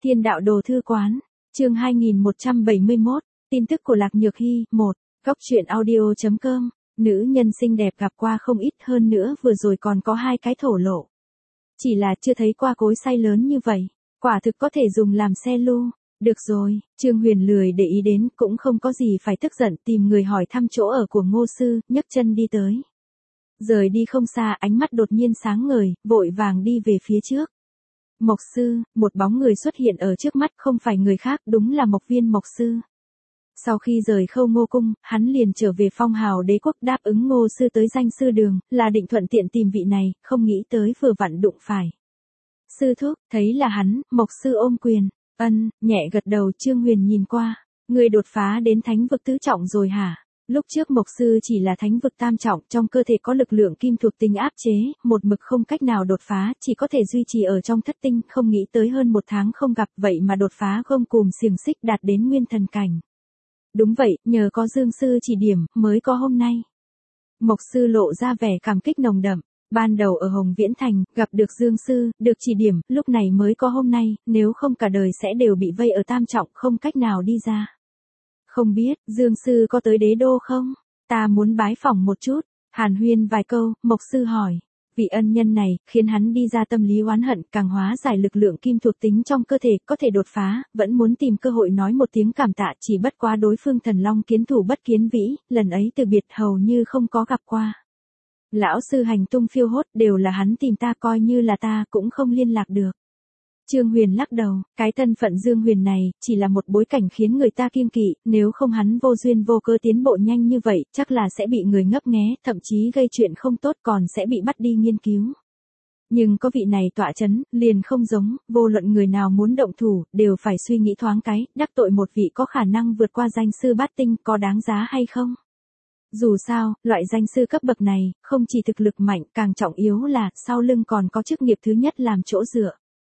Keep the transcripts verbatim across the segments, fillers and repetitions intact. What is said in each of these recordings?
Thiên đạo đồ thư quán, chương hai nghìn một trăm bảy mươi mốt, tin tức của Lạc Nhược Hy, một, góc truyện audio chấm com, nữ nhân xinh đẹp gặp qua không ít, hơn nữa vừa rồi còn có hai cái thổ lộ. Chỉ là chưa thấy qua cối xay lớn như vậy, quả thực có thể dùng làm xe lu. Được rồi, Trương Huyền lười để ý đến, cũng không có gì phải tức giận, tìm người hỏi thăm chỗ ở của Ngô sư, nhấc chân đi tới. Rời đi không xa, ánh mắt đột nhiên sáng ngời, vội vàng đi về phía trước. Mộc sư, một bóng người xuất hiện ở trước mắt, không phải người khác, đúng là Mộc Viên Mộc sư. Sau khi rời Khâu Ngô cung, hắn liền trở về Phong Hào Đế quốc, đáp ứng Ngô sư tới danh sư đường, là định thuận tiện tìm vị này, không nghĩ tới vừa vặn đụng phải. Sư thúc, thấy là hắn, Mộc sư ôm quyền, ân, nhẹ gật đầu. Trương Huyền nhìn qua, người đột phá đến thánh vực tứ trọng rồi hả? Lúc trước Mộc sư chỉ là thánh vực tam trọng, trong cơ thể có lực lượng kim thuộc tính áp chế, một mực không cách nào đột phá, chỉ có thể duy trì ở trong thất tinh, không nghĩ tới hơn một tháng không gặp, vậy mà đột phá gông cùm xiềng xích đạt đến nguyên thần cảnh. Đúng vậy, nhờ có Dương sư chỉ điểm, mới có hôm nay. Mộc sư lộ ra vẻ cảm kích nồng đậm, ban đầu ở Hồng Viễn Thành, gặp được Dương sư, được chỉ điểm, lúc này mới có hôm nay, nếu không cả đời sẽ đều bị vây ở tam trọng, không cách nào đi ra. Không biết, Dương sư có tới đế đô không? Ta muốn bái phỏng một chút. Hàn huyên vài câu, Mộc sư hỏi. Vị ân nhân này, khiến hắn đi ra tâm lý oán hận, càng hóa giải lực lượng kim thuộc tính trong cơ thể, có thể đột phá, vẫn muốn tìm cơ hội nói một tiếng cảm tạ, chỉ bất quá đối phương thần long kiến thủ bất kiến vĩ, lần ấy từ biệt hầu như không có gặp qua. Lão sư hành tung phiêu hốt, đều là hắn tìm ta, coi như là ta cũng không liên lạc được. Trương Huyền lắc đầu, cái thân phận Dương Huyền này, chỉ là một bối cảnh khiến người ta kiêng kỵ, nếu không hắn vô duyên vô cơ tiến bộ nhanh như vậy, chắc là sẽ bị người ngấp nghé, thậm chí gây chuyện không tốt, còn sẽ bị bắt đi nghiên cứu. Nhưng có vị này tọa chấn, liền không giống, vô luận người nào muốn động thủ, đều phải suy nghĩ thoáng cái, đắc tội một vị có khả năng vượt qua danh sư bát tinh, có đáng giá hay không? Dù sao, loại danh sư cấp bậc này, không chỉ thực lực mạnh, càng trọng yếu là, sau lưng còn có chức nghiệp thứ nhất làm chỗ dựa.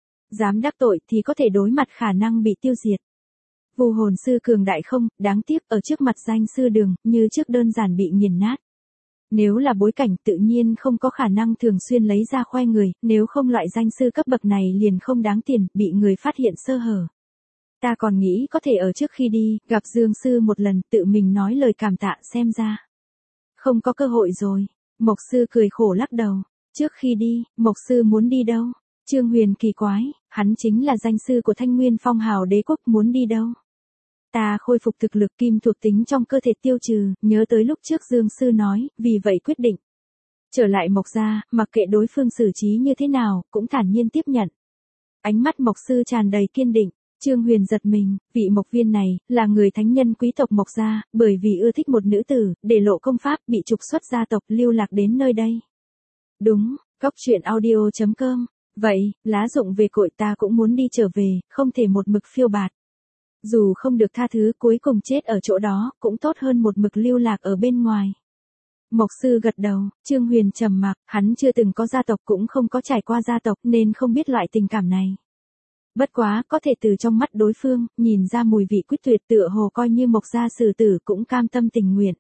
Dám đắc tội thì có thể đối mặt khả năng bị tiêu diệt. Vu hồn sư cường đại không, đáng tiếc ở trước mặt danh sư đường, như trước đơn giản bị nghiền nát. Nếu là bối cảnh tự nhiên không có khả năng thường xuyên lấy ra khoe người, nếu không loại danh sư cấp bậc này liền không đáng tiền, bị người phát hiện sơ hở. Ta còn nghĩ có thể ở trước khi đi, gặp Dương sư một lần, tự mình nói lời cảm tạ, xem ra không có cơ hội rồi. Mộc sư cười khổ lắc đầu. Trước khi đi, Mộc sư muốn đi đâu? Trương Huyền kỳ quái, hắn chính là danh sư của Thanh Nguyên Phong Hào Đế quốc, muốn đi đâu? Ta khôi phục thực lực kim thuộc tính trong cơ thể tiêu trừ, nhớ tới lúc trước Dương sư nói, vì vậy quyết định trở lại Mộc gia, mặc kệ đối phương xử trí như thế nào, cũng thản nhiên tiếp nhận. Ánh mắt Mộc sư tràn đầy kiên định. Trương Huyền giật mình, vị Mộc Viên này, là người thánh nhân quý tộc Mộc gia, bởi vì ưa thích một nữ tử, để lộ công pháp, bị trục xuất gia tộc, lưu lạc đến nơi đây. Đúng, góc truyện audio chấm com. Vậy, lá dụng về cội, ta cũng muốn đi trở về, không thể một mực phiêu bạt. Dù không được tha thứ, cuối cùng chết ở chỗ đó, cũng tốt hơn một mực lưu lạc ở bên ngoài. Mộc sư gật đầu. Trương Huyền trầm mặc, hắn chưa từng có gia tộc, cũng không có trải qua gia tộc, nên không biết loại tình cảm này. Bất quá, có thể từ trong mắt đối phương, nhìn ra mùi vị quyết tuyệt, tựa hồ coi như Mộc gia sử tử cũng cam tâm tình nguyện.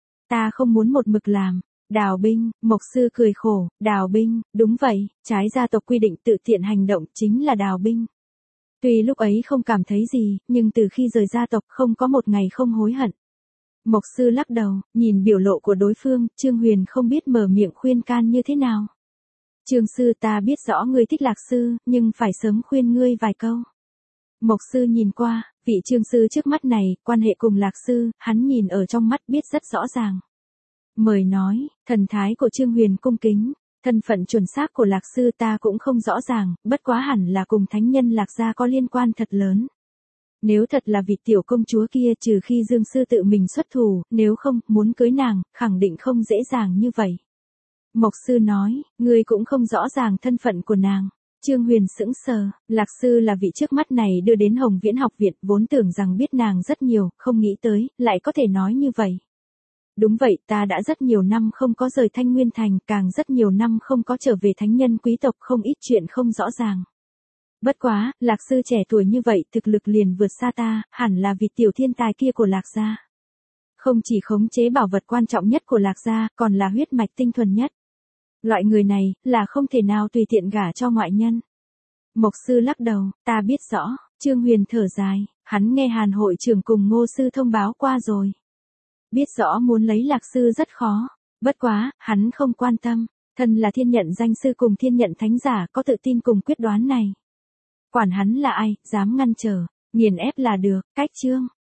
Ta không muốn một mực làm. Đào binh, Mộc sư cười khổ, đào binh, đúng vậy, trái gia tộc quy định tự tiện hành động chính là đào binh. Tuy lúc ấy không cảm thấy gì, nhưng từ khi rời gia tộc không có một ngày không hối hận. Mộc sư lắc đầu, nhìn biểu lộ của đối phương, Trương Huyền không biết mở miệng khuyên can như thế nào. Trương sư, ta biết rõ ngươi thích Lạc sư, nhưng phải sớm khuyên ngươi vài câu. Mộc sư nhìn qua, vị Trương sư trước mắt này, quan hệ cùng Lạc sư, hắn nhìn ở trong mắt biết rất rõ ràng. Mời nói, thần thái của Trương Huyền cung kính, thân phận chuẩn xác của Lạc sư ta cũng không rõ ràng, bất quá hẳn là cùng thánh nhân Lạc gia có liên quan thật lớn. Nếu thật là vị tiểu công chúa kia, trừ khi Dương sư tự mình xuất thủ, nếu không, muốn cưới nàng, khẳng định không dễ dàng như vậy. Mộc sư nói, ngươi cũng không rõ ràng thân phận của nàng. Trương Huyền sững sờ, Lạc sư là vị trước mắt này đưa đến Hồng Viễn học viện, vốn tưởng rằng biết nàng rất nhiều, không nghĩ tới, lại có thể nói như vậy. Đúng vậy, ta đã rất nhiều năm không có rời Thanh Nguyên Thành, càng rất nhiều năm không có trở về thánh nhân quý tộc, không ít chuyện không rõ ràng. Bất quá, Lạc sư trẻ tuổi như vậy, thực lực liền vượt xa ta, hẳn là vị tiểu thiên tài kia của Lạc gia. Không chỉ khống chế bảo vật quan trọng nhất của Lạc gia, còn là huyết mạch tinh thuần nhất. Loại người này, là không thể nào tùy tiện gả cho ngoại nhân. Mộc sư lắc đầu, ta biết rõ, Trương Huyền thở dài, hắn nghe Hàn hội trưởng cùng Ngô sư thông báo qua rồi. Biết rõ muốn lấy Lạc sư rất khó, bất quá, hắn không quan tâm, thân là thiên nhận danh sư cùng thiên nhận thánh giả có tự tin cùng quyết đoán này. Quản hắn là ai, dám ngăn trở, nghiền ép là được, cách Trương